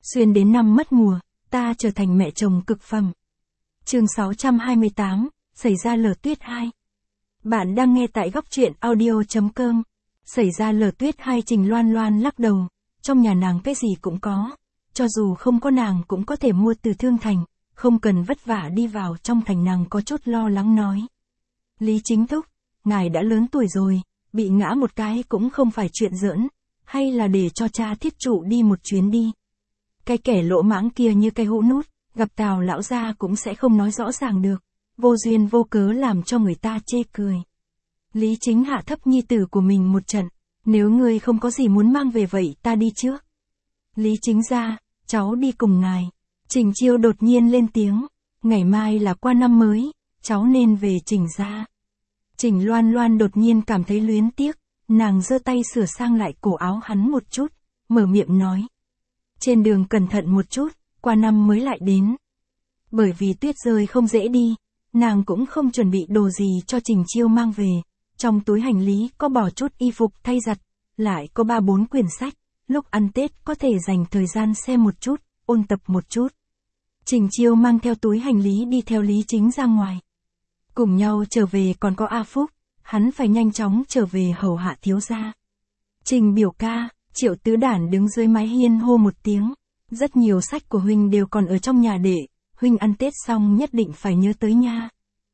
Xuyên đến năm mất mùa, ta trở thành mẹ chồng cực phẩm. Chương 628, xảy ra lở tuyết 2. Bạn đang nghe tại góc truyện audio.com. Xảy ra lở tuyết 2. Trình Loan Loan lắc đầu, trong nhà nàng cái gì cũng có, cho dù không có nàng cũng có thể mua từ thương thành, không cần vất vả đi vào trong thành. Nàng có chút lo lắng nói. Lý Chính Thúc, ngài đã lớn tuổi rồi, bị ngã một cái cũng không phải chuyện giỡn, hay là để cho cha Thiết Trụ đi một chuyến đi. Cái kẻ lỗ mãng kia như cây hũ nút, gặp Tào lão gia cũng sẽ không nói rõ ràng được, vô duyên vô cớ làm cho người ta chê cười. Lý Chính hạ thấp nhi tử của mình một trận, nếu ngươi không có gì muốn mang về vậy ta đi trước. Lý Chính ra, cháu đi cùng ngài. Trình Chiêu đột nhiên lên tiếng, ngày mai là qua năm mới, cháu nên về Trình ra. Trình Loan Loan đột nhiên cảm thấy luyến tiếc, nàng giơ tay sửa sang lại cổ áo hắn một chút, mở miệng nói. Trên đường cẩn thận một chút, qua năm mới lại đến. Bởi vì tuyết rơi không dễ đi, nàng cũng không chuẩn bị đồ gì cho Trình Chiêu mang về. Trong túi hành lý có bỏ chút y phục thay giặt, lại có 3-4 quyển sách, lúc ăn Tết có thể dành thời gian xem một chút, ôn tập một chút. Trình Chiêu mang theo túi hành lý đi theo Lý Chính ra ngoài. Cùng nhau trở về còn có A Phúc, hắn phải nhanh chóng trở về hầu hạ thiếu gia. Trình biểu ca, Triệu Tứ Đản đứng dưới mái hiên hô một tiếng. Rất nhiều sách của huynh đều còn ở trong nhà để, huynh ăn Tết xong nhất định phải nhớ tới nha.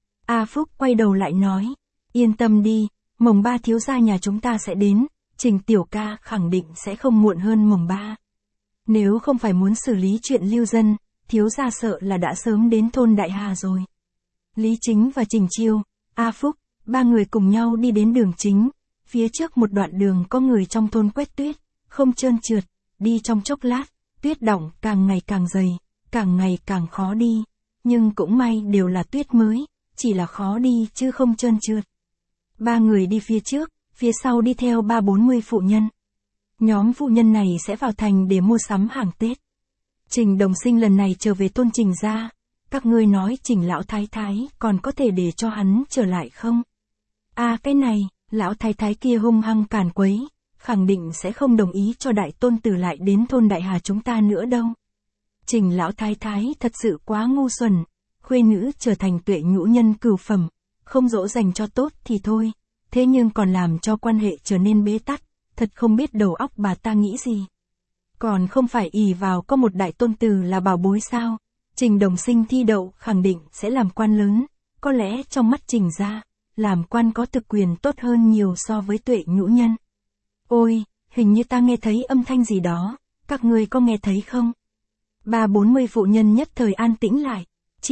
A Phúc quay đầu lại nói, yên tâm đi, mồng 3 thiếu gia nhà chúng ta sẽ đến, Trình tiểu ca khẳng định sẽ không muộn hơn mồng 3. Nếu không phải muốn xử lý chuyện lưu dân, thiếu gia sợ là đã sớm đến thôn Đại Hà rồi. Lý Chính và Trình Chiêu, A Phúc, ba người cùng nhau đi đến đường chính, phía trước một đoạn đường có người trong thôn quét tuyết, không trơn trượt, đi trong chốc lát, tuyết đọng càng ngày càng dày, càng ngày càng khó đi, nhưng cũng may đều là tuyết mới, chỉ là khó đi chứ không trơn trượt. Ba người đi phía trước, phía sau đi theo 30-40 phụ nhân. Nhóm phụ nhân này sẽ vào thành để mua sắm hàng Tết. Trình Đồng Sinh lần này trở về thôn Trình ra, các ngươi nói Trình lão thái thái còn có thể để cho hắn trở lại không? Cái này, lão thái thái kia hung hăng càn quấy, khẳng định sẽ không đồng ý cho đại tôn tử lại đến thôn Đại Hà chúng ta nữa đâu. Trình lão thái thái thật sự quá ngu xuẩn, khuê nữ trở thành tuệ nhũ nhân cửu phẩm, không dỗ dành cho tốt thì thôi, thế nhưng còn làm cho quan hệ trở nên bế tắc, thật không biết đầu óc bà ta nghĩ gì. Còn không phải ỷ vào có một đại tôn tử là bảo bối sao? Trình Đồng Sinh thi đậu khẳng định sẽ làm quan lớn, có lẽ trong mắt Trình gia, làm quan có thực quyền tốt hơn nhiều so với tuệ nhũ nhân. Ôi, hình như ta nghe thấy âm thanh gì đó, các ngươi có nghe thấy không? 30-40 phụ nhân nhất thời an tĩnh lại,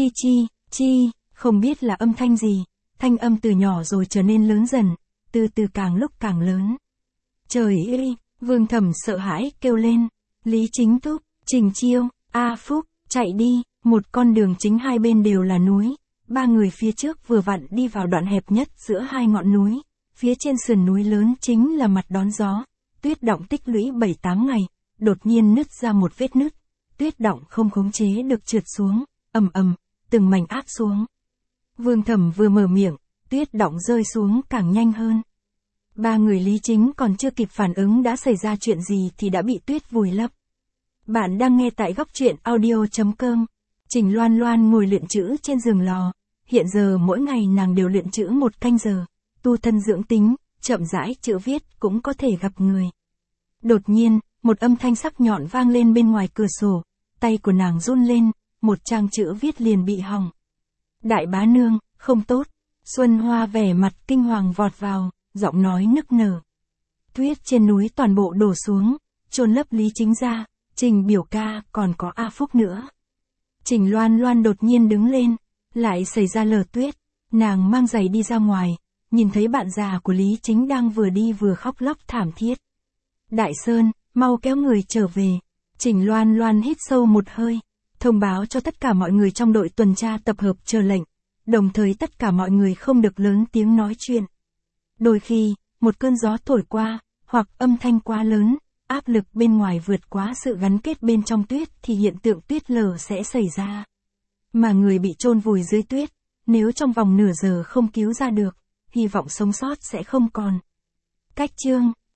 chi, không biết là âm thanh gì, thanh âm từ nhỏ rồi trở nên lớn dần, từ từ càng lúc càng lớn. Trời ơi, Vương Thẩm sợ hãi kêu lên, Lý Chính Thúc, Trình Chiêu, A Phúc, chạy đi, một con đường chính hai bên đều là núi, ba người phía trước vừa vặn đi vào đoạn hẹp nhất giữa hai ngọn núi, phía trên sườn núi lớn chính là mặt đón gió, tuyết đọng tích lũy 7-8 ngày, đột nhiên nứt ra một vết nứt, tuyết đọng không khống chế được trượt xuống, ầm ầm, từng mảnh áp xuống. Vương Thẩm vừa mở miệng, tuyết đọng rơi xuống càng nhanh hơn. Ba người Lý Chính còn chưa kịp phản ứng đã xảy ra chuyện gì thì đã bị tuyết vùi lấp. Bạn đang nghe tại góc truyện audio.com. Trình Loan Loan ngồi luyện chữ trên giường lò, hiện giờ mỗi ngày nàng đều luyện chữ 1 canh giờ, tu thân dưỡng tính, chậm rãi chữ viết cũng có thể gặp người. Đột nhiên, một âm thanh sắc nhọn vang lên bên ngoài cửa sổ, tay của nàng run lên, một trang chữ viết liền bị hỏng. Đại bá nương, không tốt. Xuân Hoa vẻ mặt kinh hoàng vọt vào, giọng nói nức nở. Tuyết trên núi toàn bộ đổ xuống, chôn lấp Lý Chính ra, Trình biểu ca còn có A Phúc nữa. Trình Loan Loan đột nhiên đứng lên, lại xảy ra lở tuyết, nàng mang giày đi ra ngoài, nhìn thấy bạn già của Lý Chính đang vừa đi vừa khóc lóc thảm thiết. Đại Sơn, mau kéo người trở về. Trình Loan Loan hít sâu một hơi, thông báo cho tất cả mọi người trong đội tuần tra tập hợp chờ lệnh, đồng thời tất cả mọi người không được lớn tiếng nói chuyện. Đôi khi, một cơn gió thổi qua, hoặc âm thanh quá lớn, áp lực bên ngoài vượt quá sự gắn kết bên trong tuyết thì hiện tượng tuyết lở sẽ xảy ra. Mà người bị chôn vùi dưới tuyết, nếu trong vòng nửa giờ không cứu ra được, hy vọng sống sót sẽ không còn. Cách chương